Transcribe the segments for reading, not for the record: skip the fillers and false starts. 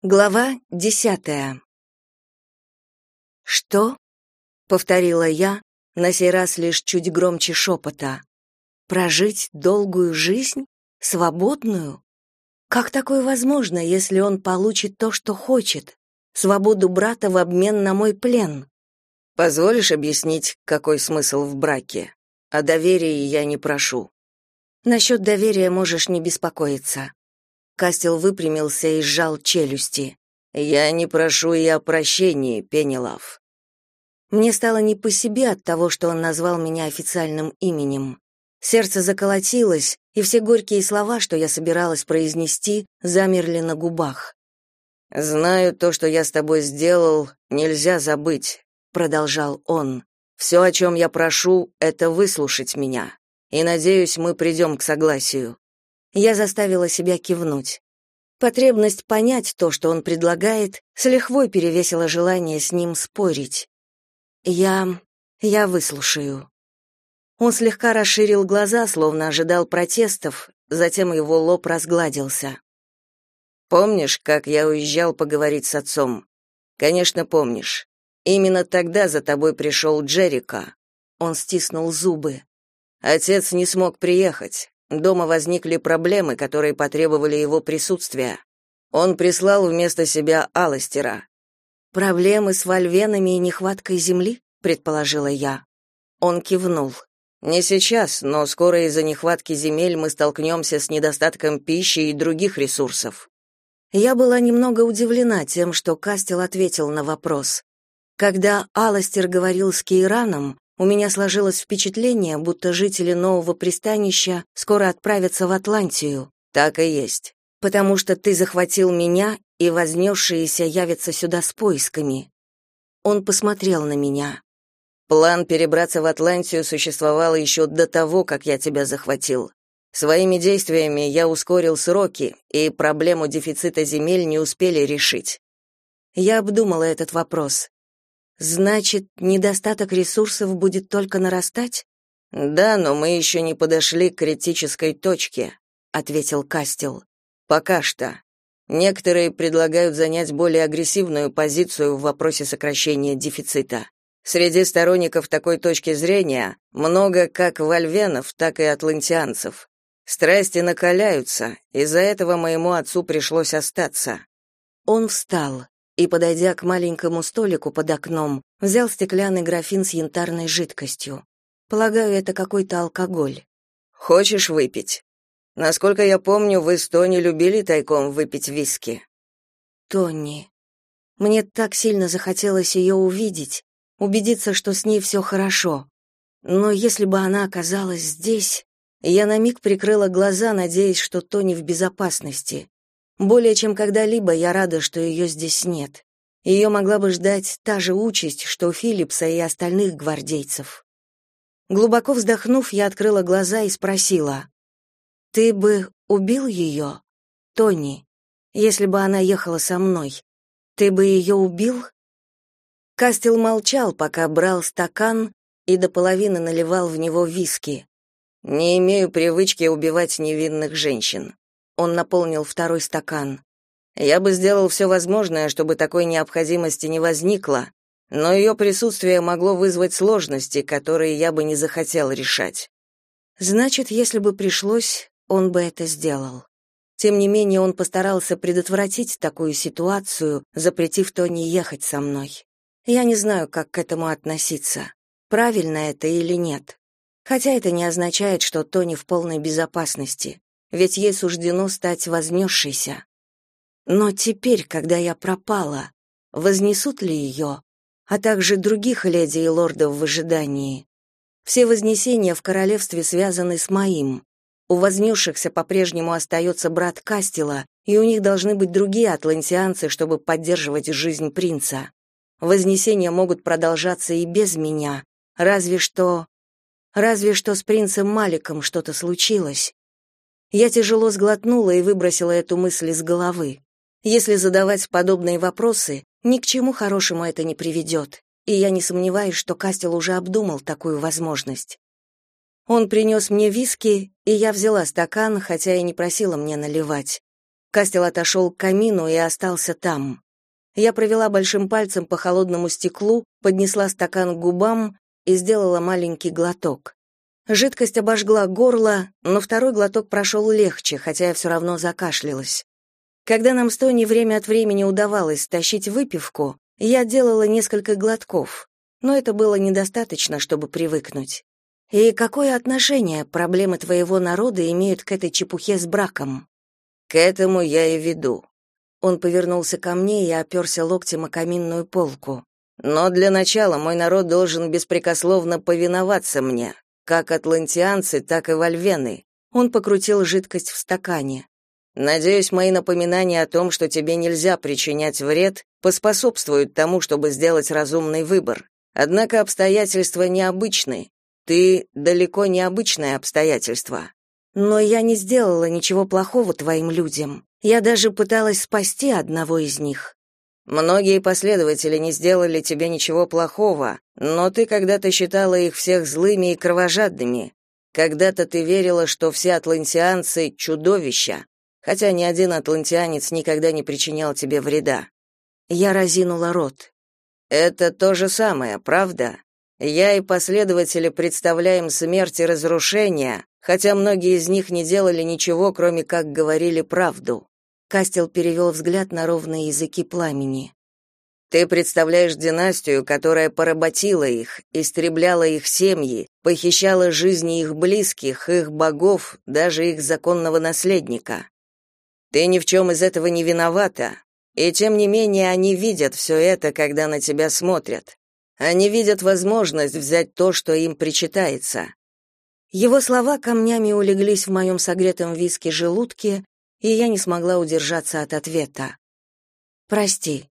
Глава 10. «Что?» — повторила я, на сей раз лишь чуть громче шепота. «Прожить долгую жизнь? Свободную? Как такое возможно, если он получит то, что хочет? Свободу брата в обмен на мой плен?» «Позволишь объяснить, какой смысл в браке? О доверии я не прошу». «Насчет доверия можешь не беспокоиться». Кастел выпрямился и сжал челюсти. «Я не прошу и о прощении, Пенелав». Мне стало не по себе от того, что он назвал меня официальным именем. Сердце заколотилось, и все горькие слова, что я собиралась произнести, замерли на губах. «Знаю, то, что я с тобой сделал, нельзя забыть», — продолжал он. «Все, о чем я прошу, это выслушать меня, и, надеюсь, мы придем к согласию». Я заставила себя кивнуть. Потребность понять то, что он предлагает, с лихвой перевесила желание с ним спорить. Я выслушаю. Он слегка расширил глаза, словно ожидал протестов, затем его лоб разгладился. «Помнишь, как я уезжал поговорить с отцом? Конечно, помнишь. Именно тогда за тобой пришел Джерико». Он стиснул зубы. «Отец не смог приехать. Дома возникли проблемы, которые потребовали его присутствия. Он прислал вместо себя Аластера». «Проблемы с вольвенами и нехваткой земли?» — предположила я. Он кивнул. «Не сейчас, но скоро из-за нехватки земель мы столкнемся с недостатком пищи и других ресурсов». Я была немного удивлена тем, что Кастел ответил на вопрос. Когда Аластер говорил с Кейраном, у меня сложилось впечатление, будто жители нового пристанища скоро отправятся в Атлантию. «Так и есть». «Потому что ты захватил меня, и вознесшиеся явятся сюда с поисками». Он посмотрел на меня. «План перебраться в Атлантию существовал еще до того, как я тебя захватил. Своими действиями я ускорил сроки, и проблему дефицита земель не успели решить». Я обдумала этот вопрос. «Значит, недостаток ресурсов будет только нарастать?» «Да, но мы еще не подошли к критической точке», — ответил Кастел. «Пока что. Некоторые предлагают занять более агрессивную позицию в вопросе сокращения дефицита. Среди сторонников такой точки зрения много как вольвенов, так и атлантианцев. Страсти накаляются, из-за этого моему отцу пришлось остаться». Он встал и, подойдя к маленькому столику под окном, взял стеклянный графин с янтарной жидкостью. Полагаю, это какой-то алкоголь. «Хочешь выпить? Насколько я помню, вы с Тони любили тайком выпить виски». Тони. Мне так сильно захотелось ее увидеть, убедиться, что с ней все хорошо. Но если бы она оказалась здесь... Я на миг прикрыла глаза, надеясь, что Тони в безопасности. Более чем когда-либо я рада, что ее здесь нет. Ее могла бы ждать та же участь, что Филлипса и остальных гвардейцев. Глубоко вздохнув, я открыла глаза и спросила: «Ты бы убил ее, Тони, если бы она ехала со мной? Ты бы ее убил?» Кастел молчал, пока брал стакан и до половины наливал в него виски. «Не имею привычки убивать невинных женщин». Он наполнил второй стакан. «Я бы сделал все возможное, чтобы такой необходимости не возникло, но ее присутствие могло вызвать сложности, которые я бы не захотел решать». Значит, если бы пришлось, он бы это сделал. Тем не менее, он постарался предотвратить такую ситуацию, запретив Тони ехать со мной. Я не знаю, как к этому относиться, правильно это или нет. Хотя это не означает, что Тони в полной безопасности, ведь ей суждено стать вознесшейся. Но теперь, когда я пропала, вознесут ли ее, а также других леди и лордов в ожидании? Все вознесения в королевстве связаны с моим. У вознесшихся по-прежнему остается брат Кастела, и у них должны быть другие атлантианцы, чтобы поддерживать жизнь принца. Вознесения могут продолжаться и без меня, разве что с принцем Маликом что-то случилось. Я тяжело сглотнула и выбросила эту мысль из головы. Если задавать подобные вопросы, ни к чему хорошему это не приведет, и я не сомневаюсь, что Кастел уже обдумал такую возможность. Он принес мне виски, и я взяла стакан, хотя и не просила мне наливать. Кастел отошел к камину и остался там. Я провела большим пальцем по холодному стеклу, поднесла стакан к губам и сделала маленький глоток. Жидкость обожгла горло, но второй глоток прошел легче, хотя я все равно закашлялась. Когда нам с Тони время от времени удавалось стащить выпивку, я делала несколько глотков, но это было недостаточно, чтобы привыкнуть. И какое отношение проблемы твоего народа имеют к этой чепухе с браком? К этому я и веду. Он повернулся ко мне и оперся локтем о каминную полку. Но для начала мой народ должен беспрекословно повиноваться мне, как атлантианцы, так и вольвены. Он покрутил жидкость в стакане. Надеюсь, мои напоминания о том, что тебе нельзя причинять вред, поспособствуют тому, чтобы сделать разумный выбор. Однако обстоятельства необычны. Ты далеко не обычное обстоятельство. Но я не сделала ничего плохого твоим людям. Я даже пыталась спасти одного из них. Многие последователи не сделали тебе ничего плохого, но ты когда-то считала их всех злыми и кровожадными. Когда-то ты верила, что все атлантианцы — чудовища, хотя ни один атлантианец никогда не причинял тебе вреда. Я разинула рот. Это то же самое, правда? Я и последователи представляем смерть и разрушение, хотя многие из них не делали ничего, кроме как говорили правду. Кастел перевел взгляд на ровные языки пламени. Ты представляешь династию, которая поработила их, истребляла их семьи, похищала жизни их близких, их богов, даже их законного наследника. Ты ни в чем из этого не виновата, и тем не менее они видят все это, когда на тебя смотрят. Они видят возможность взять то, что им причитается. Его слова камнями улеглись в моем согретом виски желудке, и я не смогла удержаться от ответа. «Прости».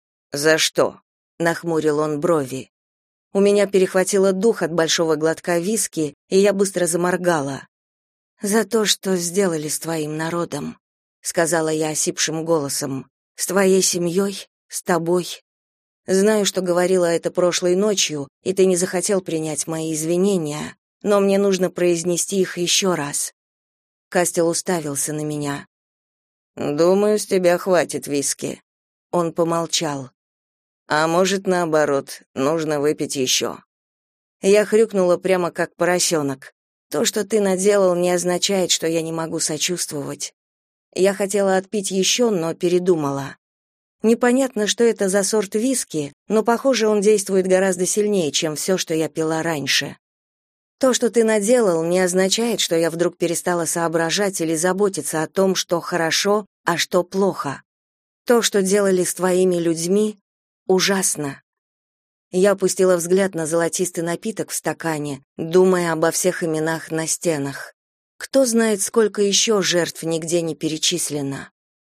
«За что?» — нахмурил он брови. У меня перехватило дух от большого глотка виски, и я быстро заморгала. «За то, что сделали с твоим народом», — сказала я осипшим голосом. «С твоей семьей, с тобой. Знаю, что говорила это прошлой ночью, и ты не захотел принять мои извинения, но мне нужно произнести их еще раз». Кастел уставился на меня. «Думаю, с тебя хватит виски». Он помолчал. «А может, наоборот, нужно выпить еще». Я хрюкнула прямо как поросенок. «То, что ты наделал, не означает, что я не могу сочувствовать». Я хотела отпить еще, но передумала. Непонятно, что это за сорт виски, но, похоже, он действует гораздо сильнее, чем все, что я пила раньше. То, что ты наделал, не означает, что я вдруг перестала соображать или заботиться о том, что хорошо, а что плохо. То, что делали с твоими людьми, ужасно. Я опустила взгляд на золотистый напиток в стакане, думая обо всех именах на стенах. Кто знает, сколько еще жертв нигде не перечислено.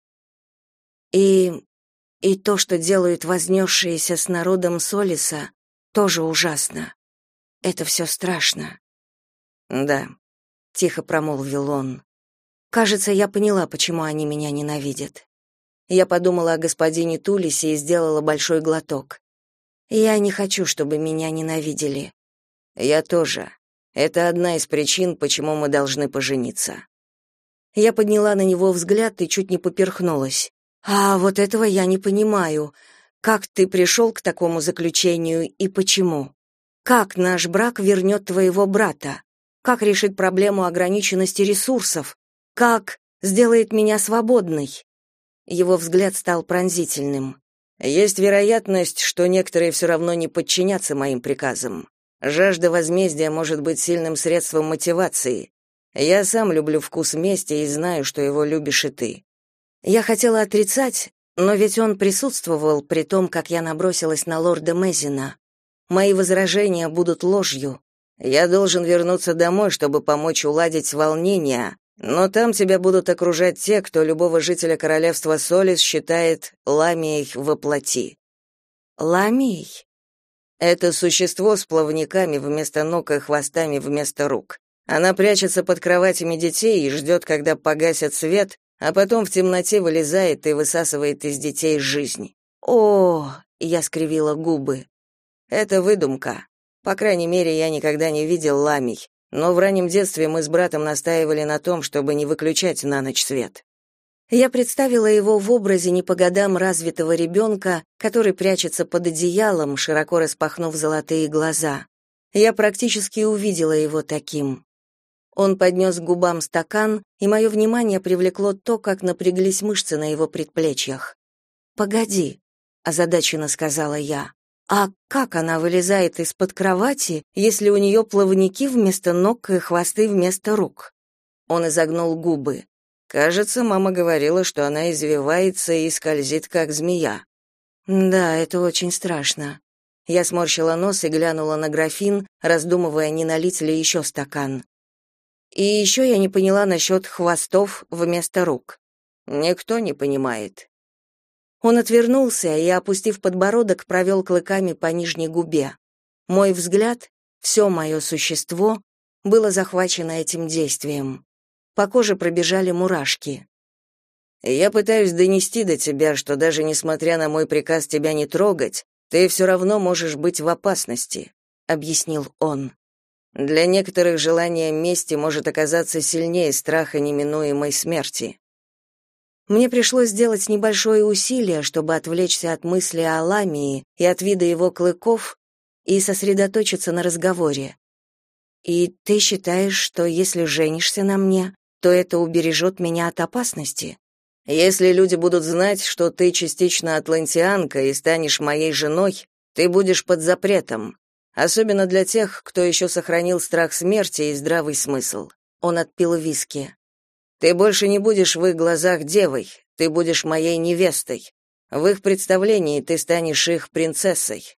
И то, что делают вознесшиеся с народом Солиса, тоже ужасно. Это все страшно. Да, тихо промолвил он. Кажется, я поняла, почему они меня ненавидят. Я подумала о господине Тулисе и сделала большой глоток. Я не хочу, чтобы меня ненавидели. Я тоже. Это одна из причин, почему мы должны пожениться. Я подняла на него взгляд и чуть не поперхнулась. А вот этого я не понимаю. Как ты пришел к такому заключению и почему? Как наш брак вернет твоего брата? Как решит проблему ограниченности ресурсов? Как сделает меня свободной? Его взгляд стал пронзительным. Есть вероятность, что некоторые все равно не подчинятся моим приказам. Жажда возмездия может быть сильным средством мотивации. Я сам люблю вкус мести и знаю, что его любишь и ты. Я хотела отрицать, но ведь он присутствовал при том, как я набросилась на лорда Мезина. Мои возражения будут ложью. Я должен вернуться домой, чтобы помочь уладить волнения, но там тебя будут окружать те, кто любого жителя королевства Солис считает ламией во плоти. Ламией? Это существо с плавниками вместо ног и хвостами вместо рук. Она прячется под кроватями детей и ждет, когда погасят свет, а потом в темноте вылезает и высасывает из детей жизнь. О, я скривила губы. Это выдумка. По крайней мере, я никогда не видел ламий, но в раннем детстве мы с братом настаивали на том, чтобы не выключать на ночь свет. Я представила его в образе не по годам развитого ребенка, который прячется под одеялом, широко распахнув золотые глаза. Я практически увидела его таким. Он поднес к губам стакан, и мое внимание привлекло то, как напряглись мышцы на его предплечьях. «Погоди», — озадаченно сказала я. «А как она вылезает из-под кровати, если у нее плавники вместо ног и хвосты вместо рук?» Он изогнул губы. «Кажется, мама говорила, что она извивается и скользит, как змея». «Да, это очень страшно». Я сморщила нос и глянула на графин, раздумывая, не налить ли еще стакан. И еще я не поняла насчет хвостов вместо рук. «Никто не понимает». Он отвернулся и, опустив подбородок, провел клыками по нижней губе. Мой взгляд, все мое существо, было захвачено этим действием. По коже пробежали мурашки. «Я пытаюсь донести до тебя, что даже несмотря на мой приказ тебя не трогать, ты все равно можешь быть в опасности», — объяснил он. «Для некоторых желание мести может оказаться сильнее страха неминуемой смерти». Мне пришлось сделать небольшое усилие, чтобы отвлечься от мысли о Ламии и от вида его клыков и сосредоточиться на разговоре. «И ты считаешь, что если женишься на мне, то это убережет меня от опасности?» «Если люди будут знать, что ты частично атлантианка и станешь моей женой, ты будешь под запретом, особенно для тех, кто еще сохранил страх смерти и здравый смысл». Он отпил виски. «Ты больше не будешь в их глазах девой, ты будешь моей невестой. В их представлении ты станешь их принцессой».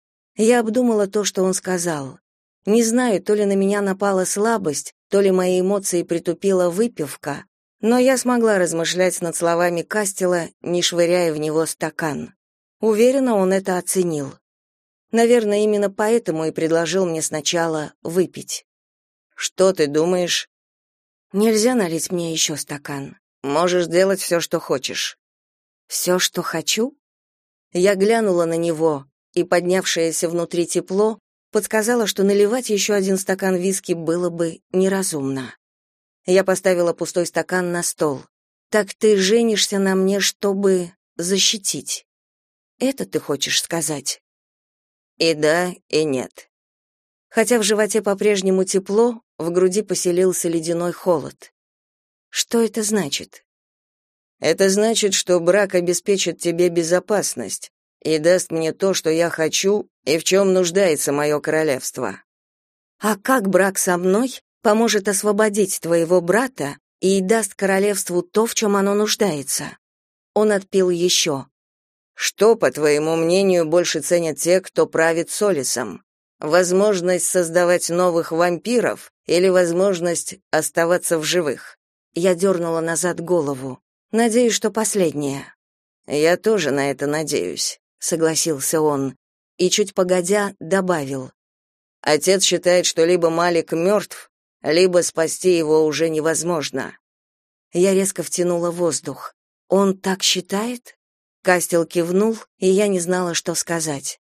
Я обдумала то, что он сказал. Не знаю, то ли на меня напала слабость, то ли мои эмоции притупила выпивка, но я смогла размышлять над словами Кастела, не швыряя в него стакан. Уверена, он это оценил. Наверное, именно поэтому и предложил мне сначала выпить. «Что ты думаешь?» «Нельзя налить мне еще стакан. Можешь делать все, что хочешь». «Все, что хочу?» Я глянула на него, и поднявшееся внутри тепло подсказало, что наливать еще один стакан виски было бы неразумно. Я поставила пустой стакан на стол. «Так ты женишься на мне, чтобы защитить? Это ты хочешь сказать?» И да, и нет. Хотя в животе по-прежнему тепло, в груди поселился ледяной холод. Что это значит? Это значит, что брак обеспечит тебе безопасность и даст мне то, что я хочу и в чем нуждается мое королевство. А как брак со мной поможет освободить твоего брата и даст королевству то, в чем оно нуждается? Он отпил еще. Что, по твоему мнению, больше ценят те, кто правит Солисом? Возможность создавать новых вампиров или возможность оставаться в живых? Я дернула назад голову. Надеюсь, что последнее. Я тоже на это надеюсь, согласился он и чуть погодя добавил: отец считает, что либо Малик мертв, либо спасти его уже невозможно. Я резко втянула воздух. Он так считает? Кастел кивнул, и я не знала, что сказать.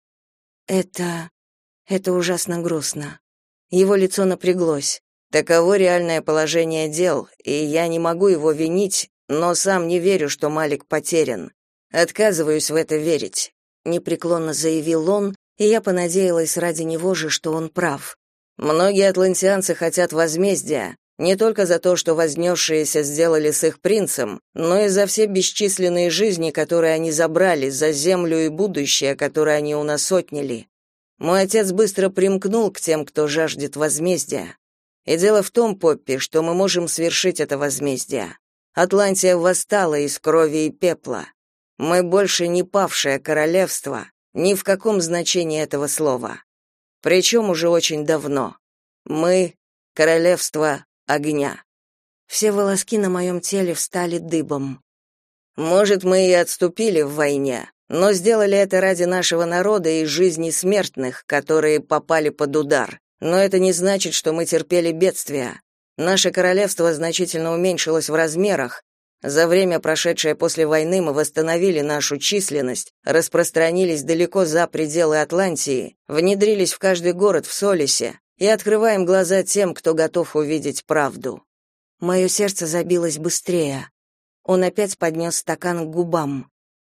Это ужасно грустно. Его лицо напряглось. Таково реальное положение дел, и я не могу его винить, но сам не верю, что Малик потерян. Отказываюсь в это верить, непреклонно заявил он, и я понадеялась ради него же, что он прав. Многие атлантианцы хотят возмездия, не только за то, что вознесшиеся сделали с их принцем, но и за все бесчисленные жизни, которые они забрали, за землю и будущее, которое они у нас отняли. Мой отец быстро примкнул к тем, кто жаждет возмездия. И дело в том, Поппи, что мы можем свершить это возмездие. Атлантия восстала из крови и пепла. Мы больше не павшее королевство, ни в каком значении этого слова. Причем уже очень давно. Мы — королевство огня. Все волоски на моем теле встали дыбом. Может, мы и отступили в войне, но сделали это ради нашего народа и жизни смертных, которые попали под удар. Но это не значит, что мы терпели бедствия. Наше королевство значительно уменьшилось в размерах. За время, прошедшее после войны, мы восстановили нашу численность, распространились далеко за пределы Атлантии, внедрились в каждый город в Солисе и открываем глаза тем, кто готов увидеть правду. Мое сердце забилось быстрее. Он опять поднес стакан к губам.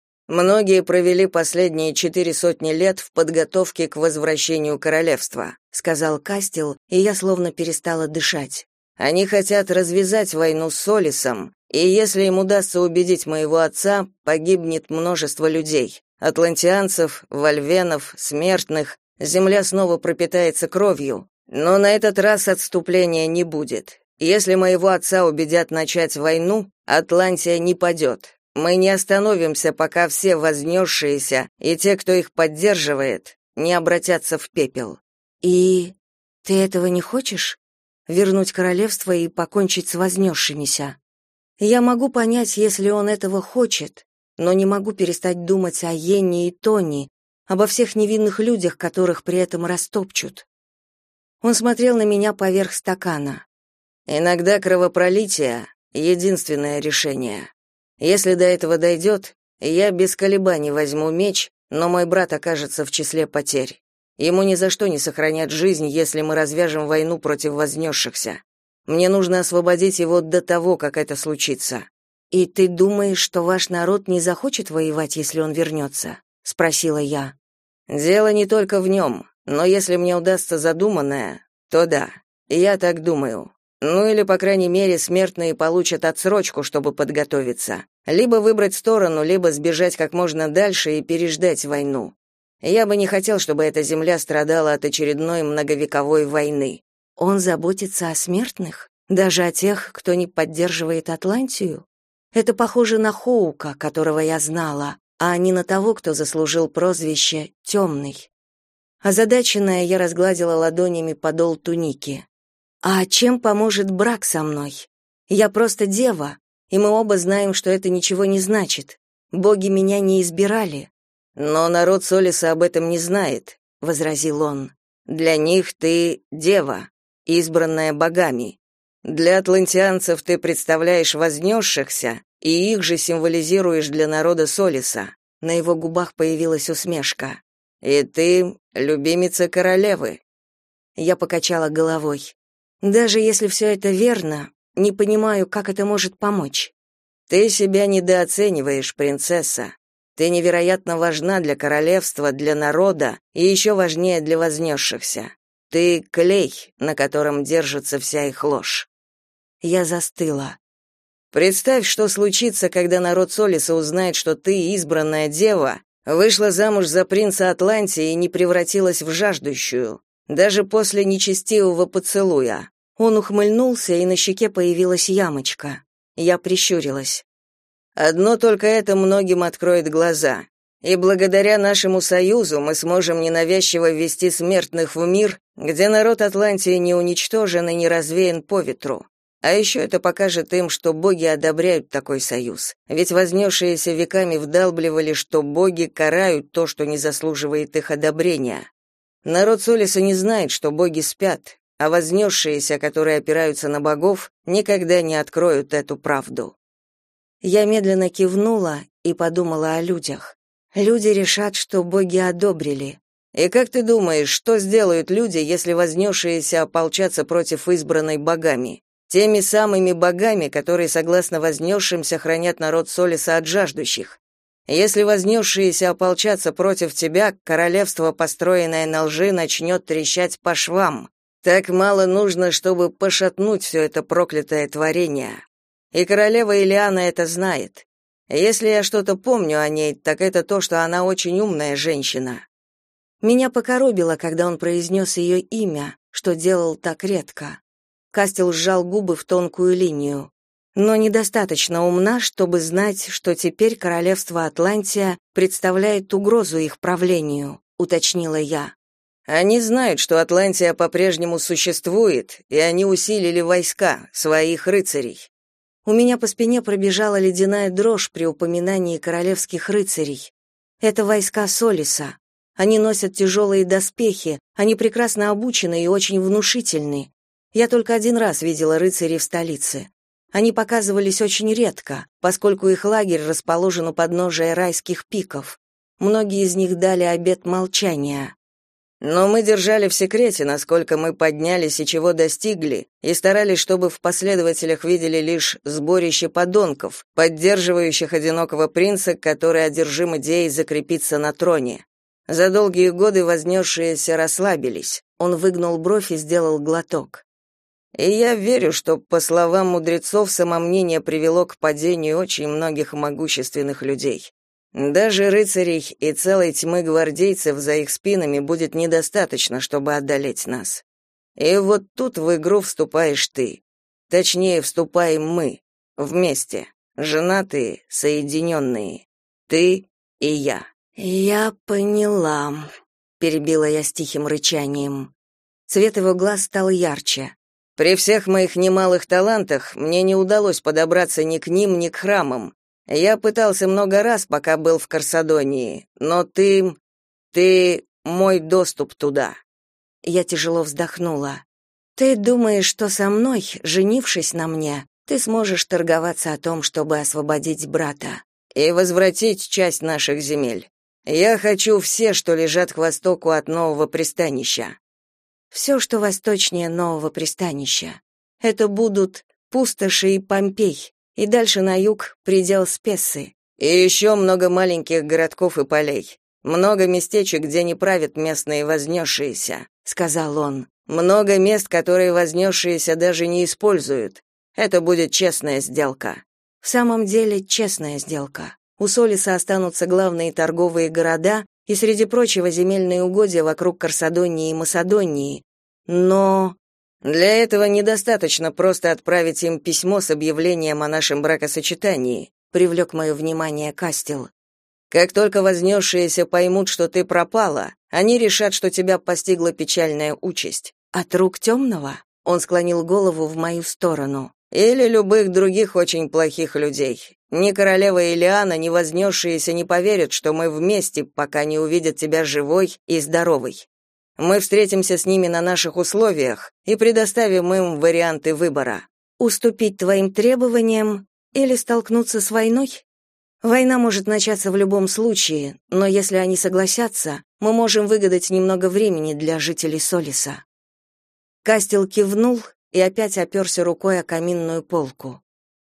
Многие провели последние 400 лет в подготовке к возвращению королевства, сказал Кастел, и я словно перестала дышать. Они хотят развязать войну с Солисом, и если им удастся убедить моего отца, погибнет множество людей. Атлантианцев, вольвенов, смертных. Земля снова пропитается кровью. Но на этот раз отступления не будет. Если моего отца убедят начать войну, Атлантия не падет. Мы не остановимся, пока все вознесшиеся и те, кто их поддерживает, не обратятся в пепел. И ты этого не хочешь? Вернуть королевство и покончить с вознесшимися? Я могу понять, если он этого хочет, но не могу перестать думать о Йенне и Тони, обо всех невинных людях, которых при этом растопчут. Он смотрел на меня поверх стакана. Иногда кровопролитие — единственное решение. Если до этого дойдет, я без колебаний возьму меч, но мой брат окажется в числе потерь. Ему ни за что не сохранят жизнь, если мы развяжем войну против вознесшихся. Мне нужно освободить его до того, как это случится. И ты думаешь, что ваш народ не захочет воевать, если он вернется?» — спросила я. Дело не только в нем, но если мне удастся задуманное, то да, я так думаю. Ну или, по крайней мере, смертные получат отсрочку, чтобы подготовиться. Либо выбрать сторону, либо сбежать как можно дальше и переждать войну. Я бы не хотел, чтобы эта земля страдала от очередной многовековой войны. Он заботится о смертных? Даже о тех, кто не поддерживает Атлантию? Это похоже на Хоука, которого я знала, а не на того, кто заслужил прозвище «Темный». Озадаченная, я разгладила ладонями подол туники. «А чем поможет брак со мной? Я просто дева, и мы оба знаем, что это ничего не значит. Боги меня не избирали». «Но народ Солиса об этом не знает», — возразил он. «Для них ты дева, избранная богами. Для атлантианцев ты представляешь вознесшихся, и их же символизируешь для народа Солиса». На его губах появилась усмешка. «И ты любимица королевы». Я покачала головой. «Даже если все это верно, не понимаю, как это может помочь». «Ты себя недооцениваешь, принцесса. Ты невероятно важна для королевства, для народа и еще важнее для вознесшихся. Ты клей, на котором держится вся их ложь». Я застыла. Представь, что случится, когда народ Солиса узнает, что ты, избранная дева, вышла замуж за принца Атлантии и не превратилась в жаждущую, даже после нечестивого поцелуя. Он ухмыльнулся, и на щеке появилась ямочка. Я прищурилась. Одно только это многим откроет глаза. И благодаря нашему союзу мы сможем ненавязчиво ввести смертных в мир, где народ Атлантии не уничтожен и не развеян по ветру. А еще это покажет им, что боги одобряют такой союз. Ведь вознесшиеся веками вдалбливали, что боги карают то, что не заслуживает их одобрения. Народ Солиса не знает, что боги спят, а вознесшиеся, которые опираются на богов, никогда не откроют эту правду. Я медленно кивнула и подумала о людях. Люди решат, что боги одобрили. И как ты думаешь, что сделают люди, если вознесшиеся ополчатся против избранной богами? Теми самыми богами, которые, согласно вознесшимся, хранят народ Солиса от жаждущих. Если вознесшиеся ополчатся против тебя, королевство, построенное на лжи, начнет трещать по швам. Так мало нужно, чтобы пошатнуть все это проклятое творение. И королева Илиана это знает. Если я что-то помню о ней, так это то, что она очень умная женщина. Меня покоробило, когда он произнес ее имя, что делал так редко. Кастел сжал губы в тонкую линию. Но недостаточно умна, чтобы знать, что теперь королевство Атлантия представляет угрозу их правлению, уточнила я. Они знают, что Атлантия по-прежнему существует, и они усилили войска, своих рыцарей. У меня по спине пробежала ледяная дрожь при упоминании королевских рыцарей. Это войска Солиса. Они носят тяжелые доспехи, они прекрасно обучены и очень внушительны. Я только один раз видела рыцарей в столице. Они показывались очень редко, поскольку их лагерь расположен у подножия райских пиков. Многие из них дали обет молчания. Но мы держали в секрете, насколько мы поднялись и чего достигли, и старались, чтобы в последователях видели лишь сборище подонков, поддерживающих одинокого принца, который одержим идеей закрепиться на троне. За долгие годы вознесшиеся расслабились. Он выгнул бровь и сделал глоток. И я верю, что, по словам мудрецов, самомнение привело к падению очень многих могущественных людей. Даже рыцарей и целой тьмы гвардейцев за их спинами будет недостаточно, чтобы одолеть нас. И вот тут в игру вступаешь ты. Точнее, вступаем мы. Вместе. Женатые, соединенные. Ты и я. «Я поняла», — перебила я с тихим рычанием. Цвет его глаз стал ярче. При всех моих немалых талантах мне не удалось подобраться ни к ним, ни к храмам. Я пытался много раз, пока был в Карсадонии, но ты мой доступ туда. Я тяжело вздохнула. Ты думаешь, что со мной, женившись на мне, ты сможешь торговаться о том, чтобы освободить брата и возвратить часть наших земель? Я хочу все, что лежат к востоку от нового пристанища. Все, что восточнее нового пристанища. Это будут пустоши и Помпей, и дальше на юг предел Спессы. И еще много маленьких городков и полей. Много местечек, где не правят местные вознесшиеся, сказал он. Много мест, которые вознесшиеся даже не используют. Это будет честная сделка. В самом деле, честная сделка. У Солиса останутся главные торговые города и, среди прочего, земельные угодья вокруг Карсадонии и Масадонии. Но для этого недостаточно просто отправить им письмо с объявлением о нашем бракосочетании, привлек мое внимание Кастел. Как только вознесшиеся поймут, что ты пропала, они решат, что тебя постигла печальная участь. От рук темного? Он склонил голову в мою сторону. Или любых других очень плохих людей. Ни королева Илиана, ни вознесшиеся не поверят, что мы вместе, пока не увидят тебя живой и здоровой. Мы встретимся с ними на наших условиях и предоставим им варианты выбора. Уступить твоим требованиям или столкнуться с войной? Война может начаться в любом случае, но если они согласятся, мы можем выгадать немного времени для жителей Солиса. Кастел кивнул и опять оперся рукой о каминную полку.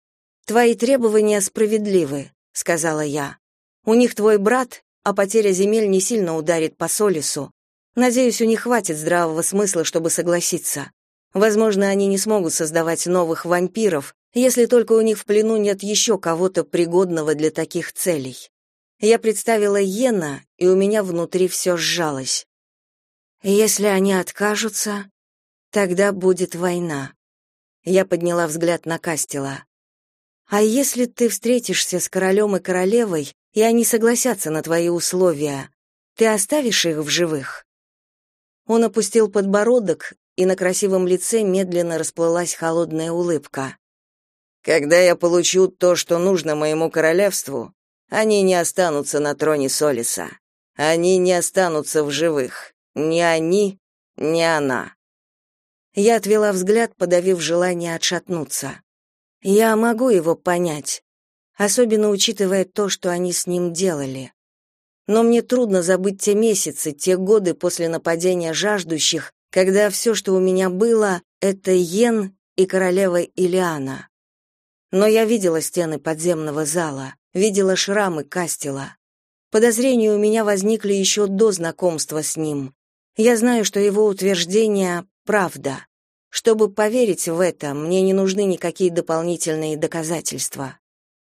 «Твои требования справедливы», — сказала я. «У них твой брат, а потеря земель не сильно ударит по Солису. Надеюсь, у них хватит здравого смысла, чтобы согласиться. Возможно, они не смогут создавать новых вампиров, если только у них в плену нет еще кого-то пригодного для таких целей». Я представила Йена, и у меня внутри все сжалось. «Если они откажутся, тогда будет война». Я подняла взгляд на Кастела. «А если ты встретишься с королем и королевой, и они согласятся на твои условия, ты оставишь их в живых?» Он опустил подбородок, и на красивом лице медленно расплылась холодная улыбка. «Когда я получу то, что нужно моему королевству, они не останутся на троне Солиса. Они не останутся в живых. Ни они, ни она». Я отвела взгляд, подавив желание отшатнуться. Я могу его понять, особенно учитывая то, что они с ним делали. Но мне трудно забыть те месяцы, те годы после нападения жаждущих, когда все, что у меня было, это Йен и королева Илиана. Но я видела стены подземного зала, видела шрамы Кастела. Подозрения у меня возникли еще до знакомства с ним. Я знаю, что его утверждение — правда. Чтобы поверить в это, мне не нужны никакие дополнительные доказательства.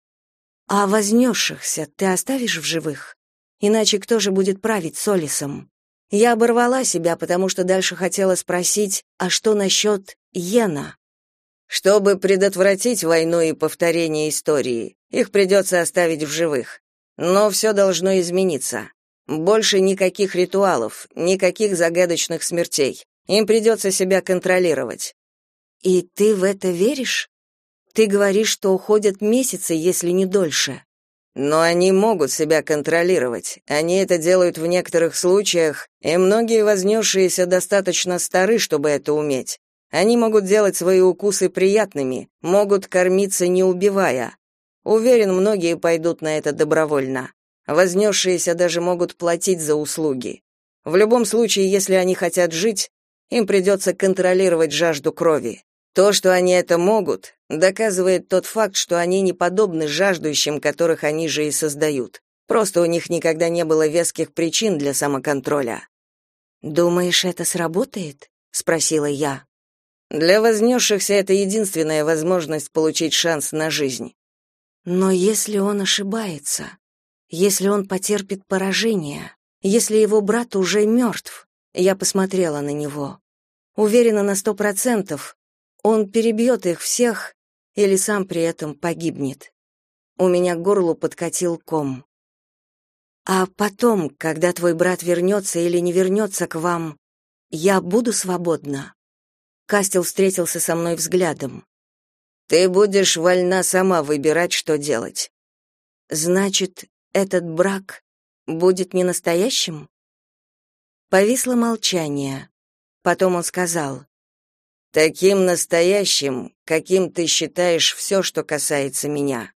А вознесшихся ты оставишь в живых? Иначе кто же будет править Солисом? Я оборвала себя, потому что дальше хотела спросить, а что насчет Йена? Чтобы предотвратить войну и повторение истории, их придется оставить в живых. Но все должно измениться. Больше никаких ритуалов, никаких загадочных смертей. Им придется себя контролировать. И ты в это веришь? Ты говоришь, что уходят месяцы, если не дольше. Но они могут себя контролировать. Они это делают в некоторых случаях, и многие вознесшиеся достаточно стары, чтобы это уметь. Они могут делать свои укусы приятными, могут кормиться не убивая. Уверен, многие пойдут на это добровольно. Вознесшиеся даже могут платить за услуги. В любом случае, если они хотят жить, им придется контролировать жажду крови. То, что они это могут, доказывает тот факт, что они не подобны жаждущим, которых они же и создают. Просто у них никогда не было веских причин для самоконтроля. «Думаешь, это сработает?» — спросила я. Для вознесшихся это единственная возможность получить шанс на жизнь. Но если он ошибается, если он потерпит поражение, если его брат уже мертв, я посмотрела на него. Уверена на 100%, он перебьет их всех или сам при этом погибнет. У меня к горлу подкатил ком. А потом, когда твой брат вернется или не вернется к вам, я буду свободна. Кастел встретился со мной взглядом. Ты будешь вольна сама выбирать, что делать. Значит, этот брак будет не настоящим? Повисло молчание. Потом он сказал: таким настоящим, каким ты считаешь все, что касается меня.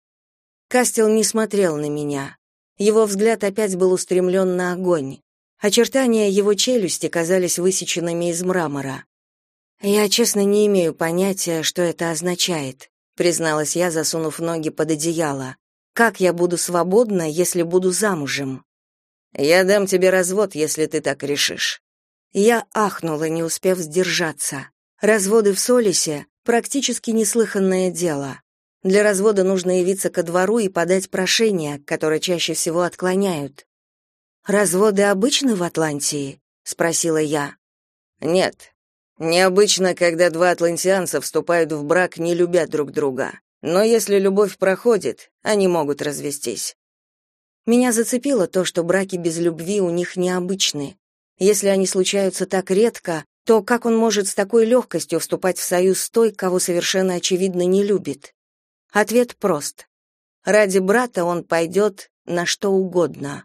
Кастел не смотрел на меня. Его взгляд опять был устремлен на огонь. Очертания его челюсти казались высеченными из мрамора. «Я, честно, не имею понятия, что это означает», призналась я, засунув ноги под одеяло. «Как я буду свободна, если буду замужем?» «Я дам тебе развод, если ты так решишь». Я ахнула, не успев сдержаться. Разводы в Солисе — практически неслыханное дело. Для развода нужно явиться ко двору и подать прошение, которое чаще всего отклоняют. «Разводы обычны в Атлантии?» — спросила я. «Нет. Необычно, когда два атлантианца вступают в брак, не любя друг друга. Но если любовь проходит, они могут развестись». Меня зацепило то, что браки без любви у них необычны. Если они случаются так редко, то как он может с такой легкостью вступать в союз с той, кого совершенно очевидно не любит? Ответ прост. Ради брата он пойдет на что угодно.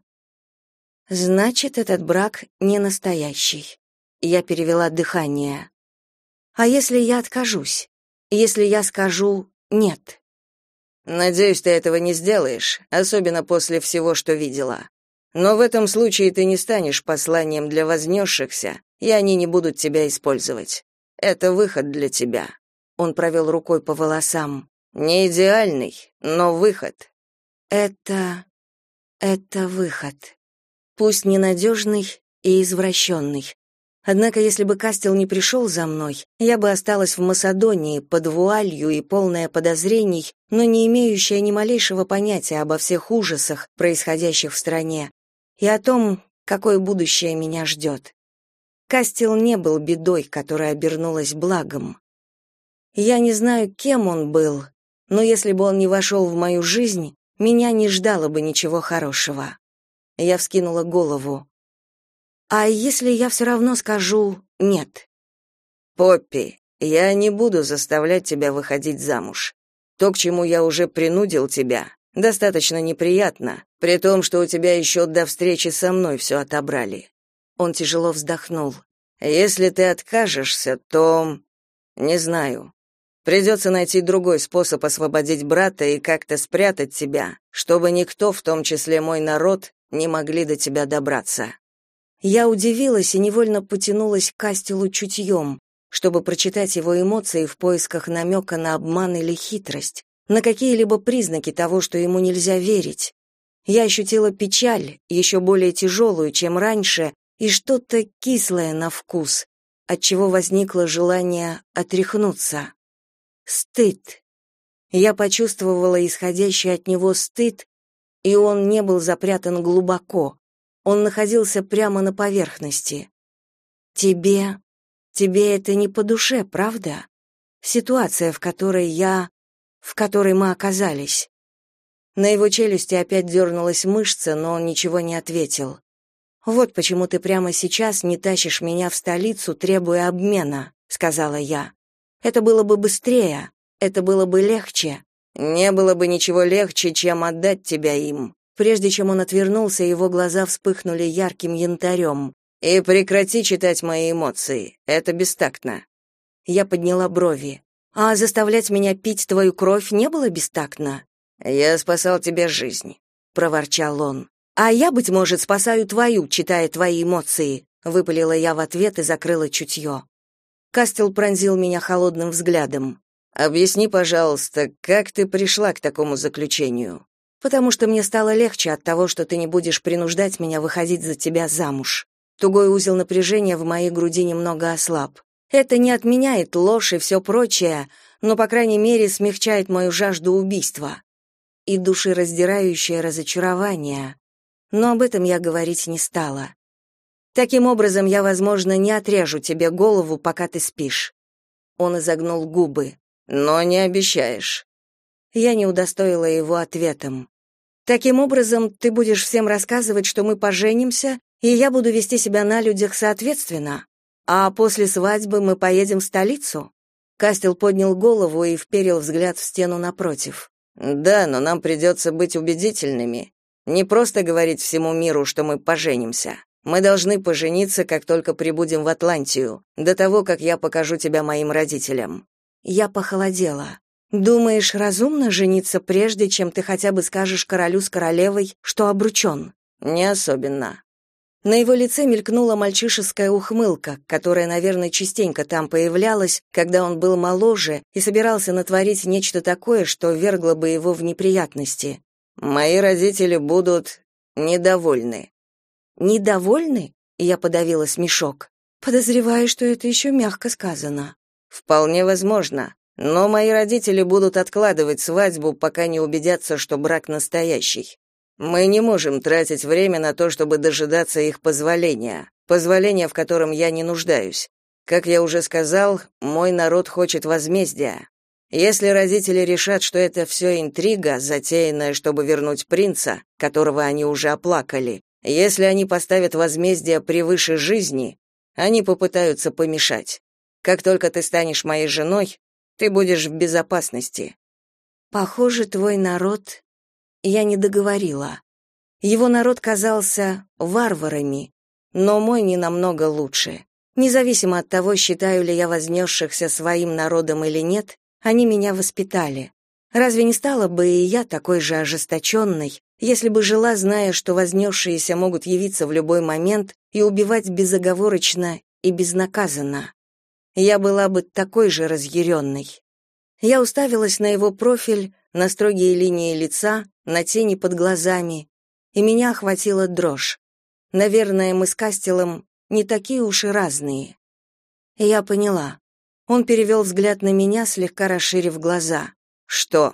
Значит, этот брак не настоящий. Я перевела дыхание. А если я откажусь? Если я скажу «нет»? Надеюсь, ты этого не сделаешь, особенно после всего, что видела. Но в этом случае ты не станешь посланием для вознесшихся, и они не будут тебя использовать. Это выход для тебя. Он провел рукой по волосам. Не идеальный, но выход. Это выход. Пусть ненадежный и извращенный. Однако, если бы Кастел не пришел за мной, я бы осталась в Македонии под вуалью и полная подозрений, но не имеющая ни малейшего понятия обо всех ужасах, происходящих в стране, и о том, какое будущее меня ждет. Кастел не был бедой, которая обернулась благом. Я не знаю, кем он был, но если бы он не вошел в мою жизнь, меня не ждало бы ничего хорошего. Я вскинула голову. А если я все равно скажу «нет»? Поппи, я не буду заставлять тебя выходить замуж. То, к чему я уже принудил тебя, достаточно неприятно, при том, что у тебя еще до встречи со мной все отобрали. Он тяжело вздохнул. Если ты откажешься, то... не знаю. Придется найти другой способ освободить брата и как-то спрятать тебя, чтобы никто, в том числе мой народ, не могли до тебя добраться. Я удивилась и невольно потянулась к Кастелу чутьем, чтобы прочитать его эмоции в поисках намека на обман или хитрость, на какие-либо признаки того, что ему нельзя верить. Я ощутила печаль, еще более тяжелую, чем раньше, и что-то кислое на вкус, отчего возникло желание отряхнуться. Стыд. Я почувствовала исходящий от него стыд, и он не был запрятан глубоко. Он находился прямо на поверхности. Тебе это не по душе, правда? Ситуация, в которой мы оказались. На его челюсти опять дернулась мышца, но он ничего не ответил. Вот почему ты прямо сейчас не тащишь меня в столицу, требуя обмена, сказала я. Это было бы быстрее, это было бы легче. Не было бы ничего легче, чем отдать тебя им. Прежде чем он отвернулся, его глаза вспыхнули ярким янтарем. «И прекрати читать мои эмоции. Это бестактно». Я подняла брови. «А заставлять меня пить твою кровь не было бестактно?» «Я спасал тебе жизнь», — проворчал он. А я, быть может, спасаю твою, читая твои эмоции, выпалила я в ответ и закрыла чутье. Кастел пронзил меня холодным взглядом. Объясни, пожалуйста, как ты пришла к такому заключению? Потому что мне стало легче от того, что ты не будешь принуждать меня выходить за тебя замуж. Тугой узел напряжения в моей груди немного ослаб. Это не отменяет ложь и все прочее, но, по крайней мере, смягчает мою жажду убийства. И душераздирающее разочарование. Но об этом я говорить не стала. Таким образом, я, возможно, не отрежу тебе голову, пока ты спишь. Он изогнул губы. Но не обещаешь. Я не удостоила его ответом. Таким образом, ты будешь всем рассказывать, что мы поженимся, и я буду вести себя на людях соответственно. А после свадьбы мы поедем в столицу? Кастел поднял голову и вперил взгляд в стену напротив. Да, но нам придется быть убедительными. Не просто говорить всему миру, что мы поженимся. Мы должны пожениться, как только прибудем в Атлантию, до того, как я покажу тебя моим родителям. Я похолодела. Думаешь, разумно жениться прежде, чем ты хотя бы скажешь королю с королевой, что обручён? Не особенно. На его лице мелькнула мальчишеская ухмылка, которая, наверное, частенько там появлялась, когда он был моложе и собирался натворить нечто такое, что ввергло бы его в неприятности. Мои родители будут недовольны. Недовольны? Я подавила смешок. Подозреваю, что это еще мягко сказано. Вполне возможно. Но мои родители будут откладывать свадьбу, пока не убедятся, что брак настоящий. Мы не можем тратить время на то, чтобы дожидаться их позволения, в котором я не нуждаюсь. Как я уже сказал, мой народ хочет возмездия. Если родители решат, что это все интрига, затеянная, чтобы вернуть принца, которого они уже оплакали, если они поставят возмездие превыше жизни, они попытаются помешать. Как только ты станешь моей женой, ты будешь в безопасности. Похоже, твой народ... Я не договорила. Его народ казался варварами, но мой не намного лучше. Независимо от того, считаю ли я вознесшихся своим народом или нет, они меня воспитали. Разве не стала бы и я такой же ожесточенной, если бы жила, зная, что вознесшиеся могут явиться в любой момент и убивать безоговорочно и безнаказанно? Я была бы такой же разъяренной. Я уставилась на его профиль, на строгие линии лица, на тени под глазами, и меня охватила дрожь. Наверное, мы с Кастелом не такие уж и разные. И я поняла. Он перевел взгляд на меня, слегка расширив глаза. Что?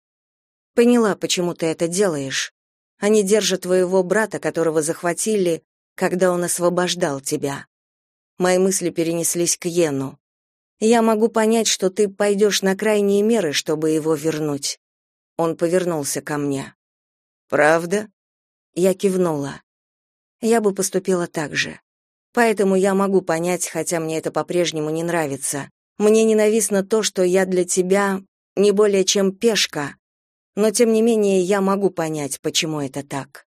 Поняла, почему ты это делаешь. Они держат твоего брата, которого захватили, когда он освобождал тебя. Мои мысли перенеслись к Йену. Я могу понять, что ты пойдешь на крайние меры, чтобы его вернуть. Он повернулся ко мне. Правда? Я кивнула. Я бы поступила так же. Поэтому я могу понять, хотя мне это по-прежнему не нравится. Мне ненавистно то, что я для тебя не более чем пешка, но тем не менее я могу понять, почему это так.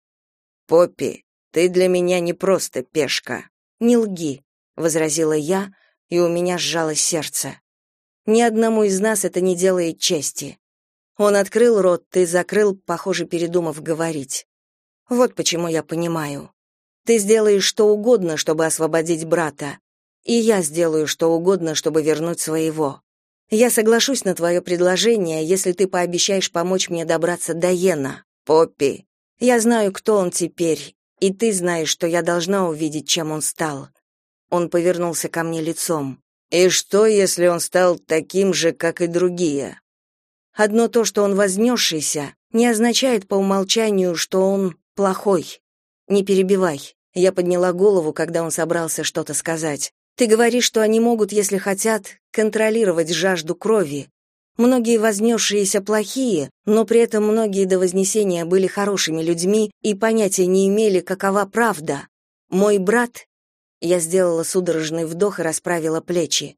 Поппи, ты для меня не просто пешка. Не лги, возразила я, и у меня сжалось сердце. Ни одному из нас это не делает чести. Он открыл рот, ты закрыл, похоже, передумав говорить. Вот почему я понимаю. Ты сделаешь что угодно, чтобы освободить брата, и я сделаю что угодно, чтобы вернуть своего. Я соглашусь на твое предложение, если ты пообещаешь помочь мне добраться до Йена. Поппи, я знаю, кто он теперь, и ты знаешь, что я должна увидеть, чем он стал. Он повернулся ко мне лицом. И что, если он стал таким же, как и другие? Одно то, что он вознесшийся, не означает по умолчанию, что он плохой. Не перебивай. Я подняла голову, когда он собрался что-то сказать. Ты говоришь, что они могут, если хотят, контролировать жажду крови. Многие вознесшиеся плохие, но при этом многие до вознесения были хорошими людьми и понятия не имели, какова правда. Мой брат... Я сделала судорожный вдох и расправила плечи.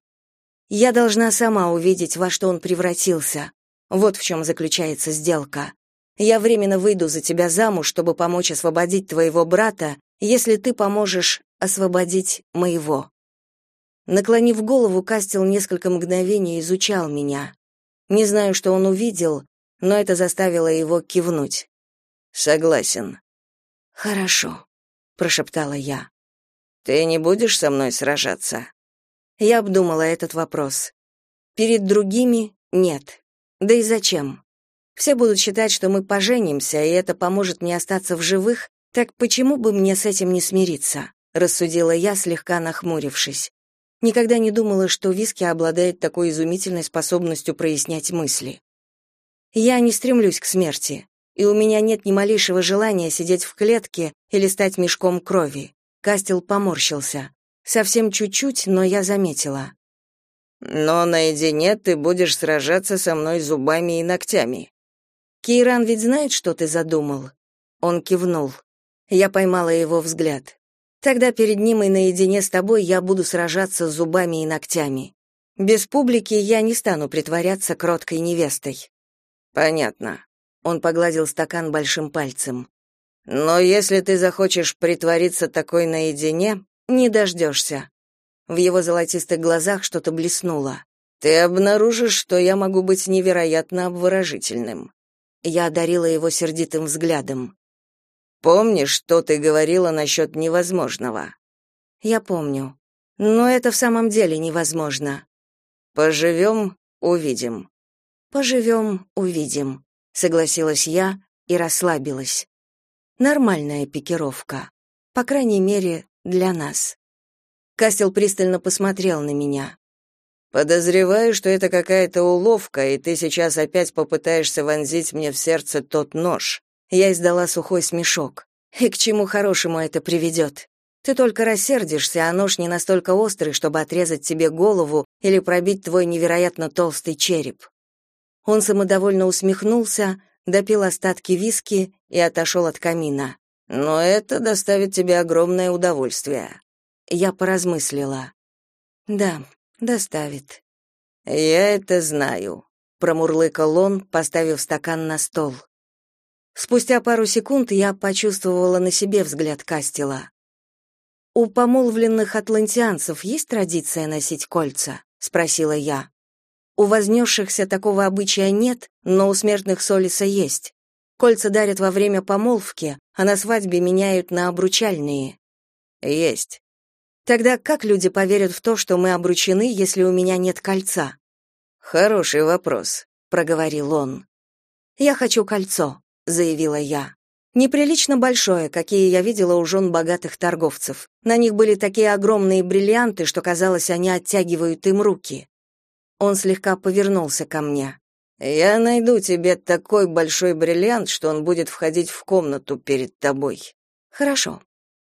Я должна сама увидеть, во что он превратился. Вот в чем заключается сделка. Я временно выйду за тебя замуж, чтобы помочь освободить твоего брата, если ты поможешь освободить моего. Наклонив голову, Кастел несколько мгновений изучал меня. Не знаю, что он увидел, но это заставило его кивнуть. Согласен. «Хорошо», — прошептала я. «Ты не будешь со мной сражаться?» Я обдумала этот вопрос. Перед другими — нет. Да и зачем? Все будут считать, что мы поженимся, и это поможет мне остаться в живых, так почему бы мне с этим не смириться? Рассудила я, слегка нахмурившись. Никогда не думала, что виски обладает такой изумительной способностью прояснять мысли. Я не стремлюсь к смерти, и у меня нет ни малейшего желания сидеть в клетке или стать мешком крови. Кастел поморщился. Совсем чуть-чуть, но я заметила. «Но наедине ты будешь сражаться со мной зубами и ногтями». «Кейран ведь знает, что ты задумал?» Он кивнул. Я поймала его взгляд. «Тогда перед ним и наедине с тобой я буду сражаться с зубами и ногтями. Без публики я не стану притворяться кроткой невестой». «Понятно». Он погладил стакан большим пальцем. «Но если ты захочешь притвориться такой наедине, не дождешься». В его золотистых глазах что-то блеснуло. «Ты обнаружишь, что я могу быть невероятно обворожительным». Я одарила его сердитым взглядом. «Помнишь, что ты говорила насчет невозможного?» «Я помню. Но это в самом деле невозможно». «Поживем, увидим». «Поживем, увидим», — согласилась я и расслабилась. Нормальная пикировка. По крайней мере, для нас. Кастел пристально посмотрел на меня. «Подозреваю, что это какая-то уловка, и ты сейчас опять попытаешься вонзить мне в сердце тот нож». Я издала сухой смешок. «И к чему хорошему это приведет? Ты только рассердишься, а нож не настолько острый, чтобы отрезать тебе голову или пробить твой невероятно толстый череп». Он самодовольно усмехнулся, допил остатки виски и отошел от камина. «Но это доставит тебе огромное удовольствие». Я поразмыслила. «Да, доставит». «Я это знаю», — промурлыкал он, поставив стакан на стол. Спустя пару секунд я почувствовала на себе взгляд Кастела. «У помолвленных атлантианцев есть традиция носить кольца?» — спросила я. «У вознесшихся такого обычая нет, но у смертных Солиса есть. Кольца дарят во время помолвки, а на свадьбе меняют на обручальные». «Есть». «Тогда как люди поверят в то, что мы обручены, если у меня нет кольца?» «Хороший вопрос», — проговорил он. «Я хочу кольцо», — заявила я. «Неприлично большое, какие я видела у жен богатых торговцев. На них были такие огромные бриллианты, что, казалось, они оттягивают им руки». Он слегка повернулся ко мне. «Я найду тебе такой большой бриллиант, что он будет входить в комнату перед тобой». «Хорошо».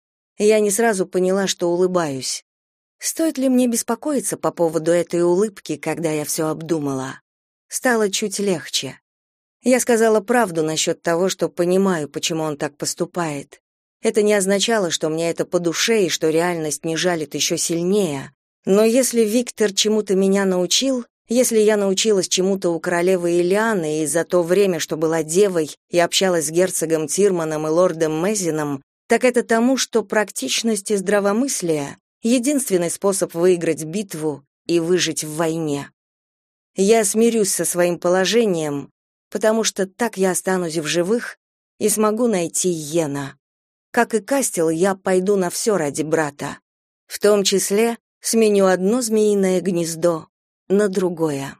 Я не сразу поняла, что улыбаюсь. Стоит ли мне беспокоиться по поводу этой улыбки, когда я все обдумала? Стало чуть легче. Я сказала правду насчет того, что понимаю, почему он так поступает. Это не означало, что мне это по душе и что реальность не жалит еще сильнее. Но если Виктор чему-то меня научил, если я научилась чему-то у королевы Элианы и за то время, что была девой и общалась с герцогом Тирманом и лордом Мезином, так это тому, что практичность и здравомыслие — единственный способ выиграть битву и выжить в войне. Я смирюсь со своим положением, потому что так я останусь в живых и смогу найти Йена. Как и Кастел, я пойду на все ради брата. В том числе сменю одно змеиное гнездо на другое.